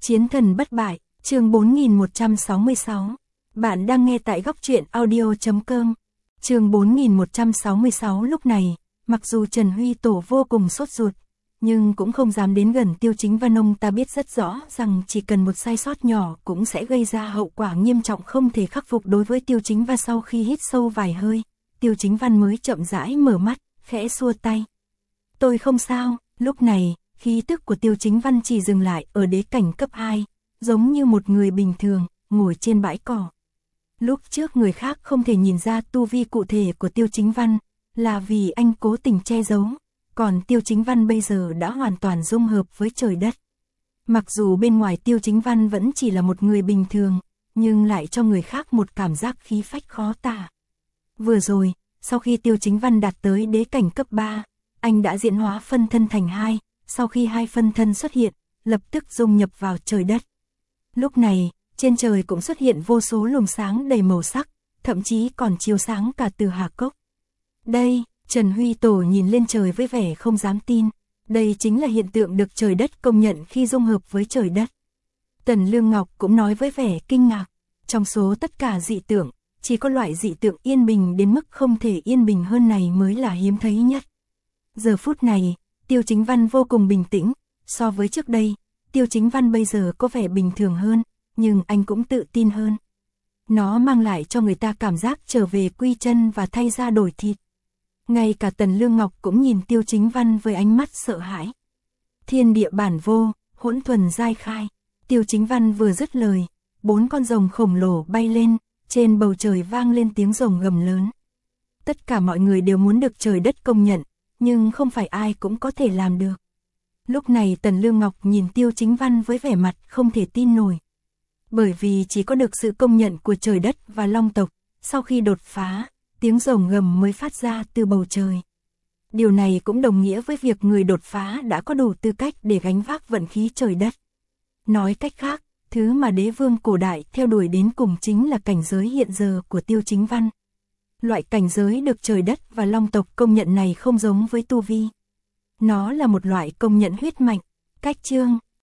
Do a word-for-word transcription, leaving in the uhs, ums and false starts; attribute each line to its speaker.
Speaker 1: Chiến thần bất bại, chương bốn nghìn một trăm sáu mươi sáu. Bạn đang nghe tại góc truyện audio chấm com. Chương bốn nghìn một trăm sáu mươi sáu. Lúc này, mặc dù Trần Huy Tổ vô cùng sốt ruột, nhưng cũng không dám đến gần Tiêu Chính Văn. Ông ta biết rất rõ rằng chỉ cần một sai sót nhỏ cũng sẽ gây ra hậu quả nghiêm trọng không thể khắc phục đối với Tiêu Chính Văn. Sau khi hít sâu vài hơi, Tiêu Chính Văn mới chậm rãi mở mắt, khẽ xua tay. Tôi không sao. Lúc này, khí tức của Tiêu Chính Văn chỉ dừng lại ở đế cảnh cấp hai, giống như một người bình thường, ngồi trên bãi cỏ. Lúc trước người khác không thể nhìn ra tu vi cụ thể của Tiêu Chính Văn, là vì anh cố tình che giấu, còn Tiêu Chính Văn bây giờ đã hoàn toàn dung hợp với trời đất. Mặc dù bên ngoài Tiêu Chính Văn vẫn chỉ là một người bình thường, nhưng lại cho người khác một cảm giác khí phách khó tả. Vừa rồi, sau khi Tiêu Chính Văn đạt tới đế cảnh cấp ba, anh đã diễn hóa phân thân thành hai, sau khi hai phân thân xuất hiện, lập tức dung nhập vào trời đất. Lúc này, trên trời cũng xuất hiện vô số luồng sáng đầy màu sắc, thậm chí còn chiếu sáng cả Từ Hà Cốc. Đây, Trần Huy Tổ nhìn lên trời với vẻ không dám tin, đây chính là hiện tượng được trời đất công nhận khi dung hợp với trời đất. Tần Lương Ngọc cũng nói với vẻ kinh ngạc, trong số tất cả dị tượng, chỉ có loại dị tượng yên bình đến mức không thể yên bình hơn này mới là hiếm thấy nhất. Giờ phút này, Tiêu Chính Văn vô cùng bình tĩnh, so với trước đây, Tiêu Chính Văn bây giờ có vẻ bình thường hơn, nhưng anh cũng tự tin hơn. Nó mang lại cho người ta cảm giác trở về quy chân và thay da đổi thịt. Ngay cả Tần Lương Ngọc cũng nhìn Tiêu Chính Văn với ánh mắt sợ hãi. Thiên địa bản vô, hỗn thuần giai khai. Tiêu Chính Văn vừa dứt lời, bốn con rồng khổng lồ bay lên, trên bầu trời vang lên tiếng rồng gầm lớn. Tất cả mọi người đều muốn được trời đất công nhận, nhưng không phải ai cũng có thể làm được. Lúc này Tần Lương Ngọc nhìn Tiêu Chính Văn với vẻ mặt không thể tin nổi. Bởi vì chỉ có được sự công nhận của trời đất và long tộc, sau khi đột phá, tiếng rồng gầm mới phát ra từ bầu trời. Điều này cũng đồng nghĩa với việc người đột phá đã có đủ tư cách để gánh vác vận khí trời đất. Nói cách khác, thứ mà đế vương cổ đại theo đuổi đến cùng chính là cảnh giới hiện giờ của Tiêu Chính Văn. Loại cảnh giới được trời đất và long tộc công nhận này không giống với tu vi. Nó là một loại công nhận huyết mạch, cách chương,